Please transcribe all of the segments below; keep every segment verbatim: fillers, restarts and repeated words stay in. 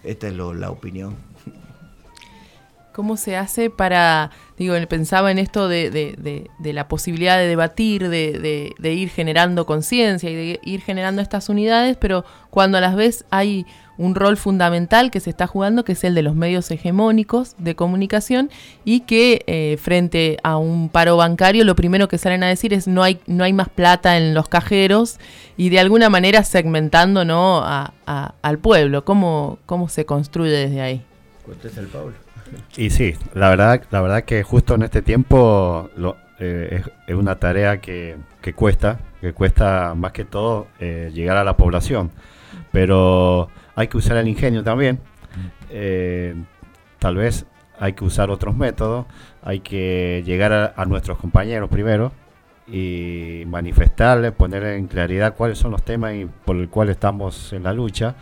esta es lo, la opinión. ¿Cómo se hace para, digo, pensaba en esto de, de, de, de la posibilidad de debatir, de, de, de ir generando conciencia y de ir generando estas unidades, pero cuando a las vez hay un rol fundamental que se está jugando, que es el de los medios hegemónicos de comunicación, y que eh, frente a un paro bancario lo primero que salen a decir es no hay no hay más plata en los cajeros, y de alguna manera segmentando, ¿no?, a, a, al pueblo. ¿Cómo, cómo se construye desde ahí? Contesta el Pablo. Y sí, la verdad, la verdad que justo en este tiempo lo, eh, es, es una tarea que, que cuesta, que cuesta más que todo eh, llegar a la población, pero hay que usar el ingenio también. Eh, tal vez hay que usar otros métodos, hay que llegar a, a nuestros compañeros primero y manifestarles, poner en claridad cuáles son los temas y por el cual estamos en la lucha.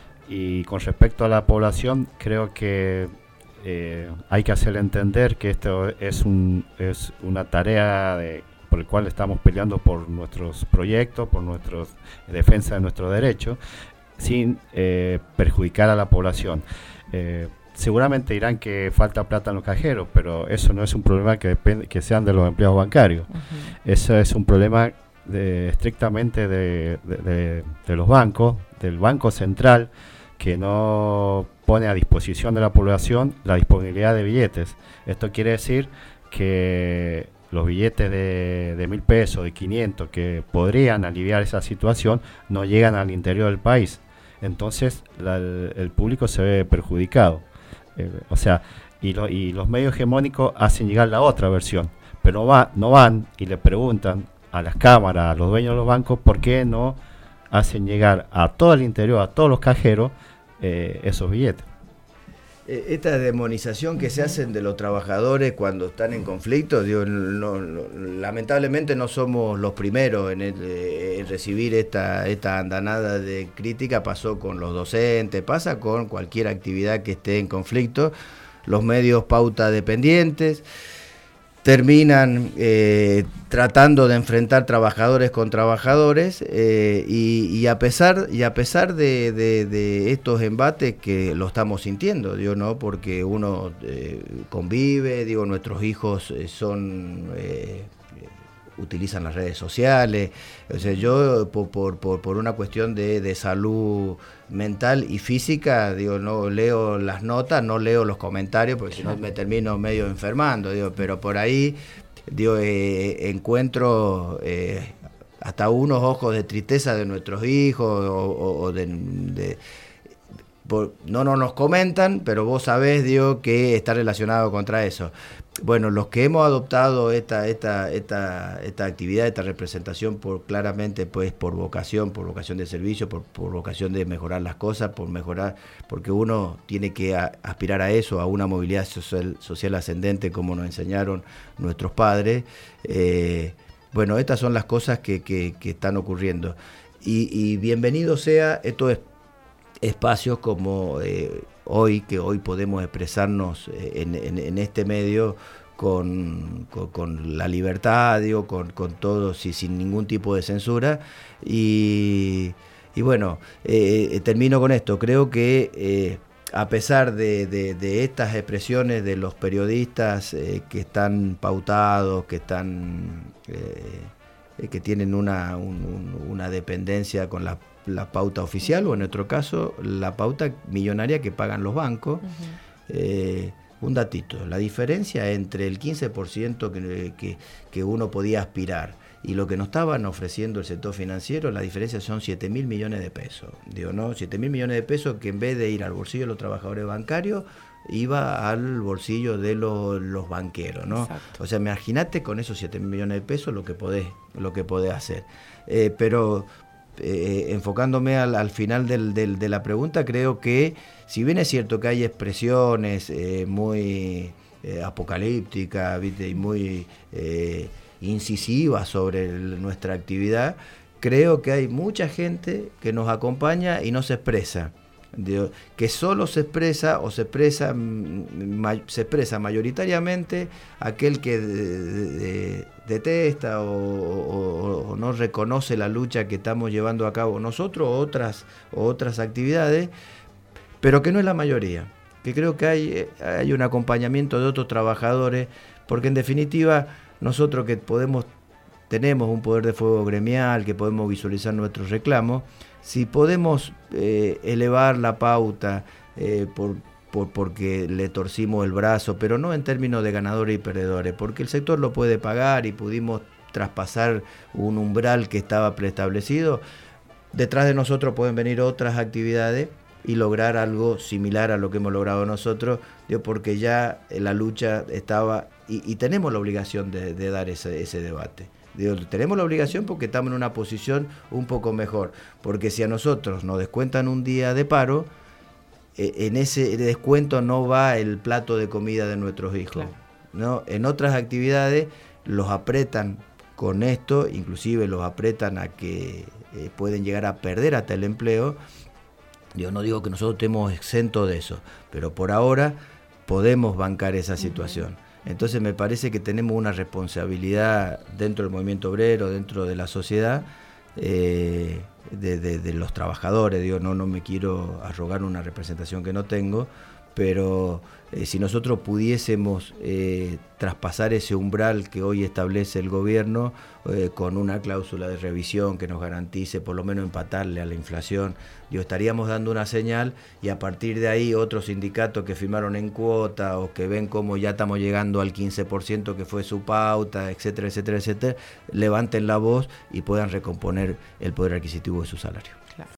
Y con respecto a la población, creo que Eh, hay que hacerle entender que esto es un es una tarea de, por el cual estamos peleando por nuestros proyectos, por nuestra defensa de nuestros derechos, sin eh, perjudicar a la población. Eh, seguramente dirán que falta plata en los cajeros, pero eso no es un problema que depende que sean de los empleados bancarios. Uh-huh. Eso es un problema de, estrictamente de, de, de, de los bancos, del Banco Central, que no pone a disposición de la población la disponibilidad de billetes. Esto quiere decir que los billetes de, de mil pesos, de quinientos, que podrían aliviar esa situación, no llegan al interior del país. Entonces la, el, el público se ve perjudicado. Eh, o sea, y, lo, y los medios hegemónicos hacen llegar la otra versión, pero no, va, no van y le preguntan a las cámaras, a los dueños de los bancos, por qué no hacen llegar a todo el interior, a todos los cajeros, eh, esos billetes. Esta demonización que se hacen de los trabajadores cuando están en conflicto, digo, no, no, lamentablemente no somos los primeros en, el, en recibir esta, esta andanada de crítica. Pasó con los docentes, pasa con cualquier actividad que esté en conflicto. Los medios pauta dependientes terminan eh, tratando de enfrentar trabajadores con trabajadores eh, y, y a pesar y a pesar de, de, de estos embates que lo estamos sintiendo, digo, no, porque uno eh, convive, digo, nuestros hijos eh, son eh, utilizan las redes sociales, o sea, yo por, por, por, por una cuestión de, de salud mental y física, digo, no leo las notas, no leo los comentarios, porque si no me termino medio enfermando, digo, pero por ahí, digo, eh, encuentro eh, hasta unos ojos de tristeza de nuestros hijos, o, o, o de... de por, no, no nos comentan, pero vos sabés, digo, que está relacionado contra eso. Bueno, los que hemos adoptado esta esta esta esta actividad, esta representación, por claramente pues por vocación, por vocación de servicio, por, por vocación de mejorar las cosas, por mejorar, porque uno tiene que a, aspirar a eso, a una movilidad social, social ascendente, como nos enseñaron nuestros padres. Eh, bueno, estas son las cosas que, que, que están ocurriendo. Y, y bienvenido sea estos espacios como eh, hoy, que hoy podemos expresarnos en, en, en este medio con, con, con la libertad, digo, con, con todo, sí, sin ningún tipo de censura. Y, y bueno, eh, termino con esto. Creo que eh, a pesar de, de, de estas expresiones de los periodistas eh, que están pautados, que están eh, que tienen una, un, una dependencia con la la pauta oficial, o en nuestro caso la pauta millonaria que pagan los bancos. Uh-huh. eh, un datito, la diferencia entre el quince por ciento que, que, que uno podía aspirar y lo que nos estaban ofreciendo el sector financiero, la diferencia son siete mil millones de pesos. Digo, ¿no? siete mil millones de pesos que en vez de ir al bolsillo de los trabajadores bancarios, iba al bolsillo de los, los banqueros, ¿no? Exacto. O sea, imagínate con esos siete mil millones de pesos lo que podés, lo que podés hacer. Eh, pero Eh, enfocándome al, al final del, del, de la pregunta, creo que si bien es cierto que hay expresiones eh, muy eh, apocalípticas, ¿viste? Y muy eh, incisivas sobre el, nuestra actividad, creo que hay mucha gente que nos acompaña y no se expresa, de, que solo se expresa o se expresa ma, se expresa mayoritariamente aquel que de, de, detesta o, o, o no reconoce la lucha que estamos llevando a cabo nosotros o otras, o otras actividades, pero que no es la mayoría, que creo que hay, hay un acompañamiento de otros trabajadores, porque en definitiva nosotros que podemos, tenemos un poder de fuego gremial, que podemos visualizar nuestros reclamos, si podemos eh, elevar la pauta eh, por, por, porque le torcimos el brazo, pero no en términos de ganadores y perdedores, porque el sector lo puede pagar y pudimos traspasar un umbral que estaba preestablecido, detrás de nosotros pueden venir otras actividades y lograr algo similar a lo que hemos logrado nosotros, digo, porque ya la lucha estaba, y, y tenemos la obligación de, de dar ese, ese debate. Digo, tenemos la obligación porque estamos en una posición un poco mejor, porque si a nosotros nos descuentan un día de paro, eh, en ese descuento no va el plato de comida de nuestros hijos. Claro. ¿No? En otras actividades los apretan con esto, inclusive los apretan a que eh, pueden llegar a perder hasta el empleo. Yo no digo que nosotros estemos exentos de eso, pero por ahora podemos bancar esa situación. Entonces me parece que tenemos una responsabilidad dentro del movimiento obrero, dentro de la sociedad, eh, de, de, de los trabajadores. Digo, no, no me quiero arrogar una representación que no tengo, pero eh, si nosotros pudiésemos eh, traspasar ese umbral que hoy establece el gobierno eh, con una cláusula de revisión que nos garantice por lo menos empatarle a la inflación, digo, estaríamos dando una señal, y a partir de ahí otros sindicatos que firmaron en cuota o que ven cómo ya estamos llegando al quince por ciento que fue su pauta, etcétera, etcétera, etcétera, levanten la voz y puedan recomponer el poder adquisitivo de su salario.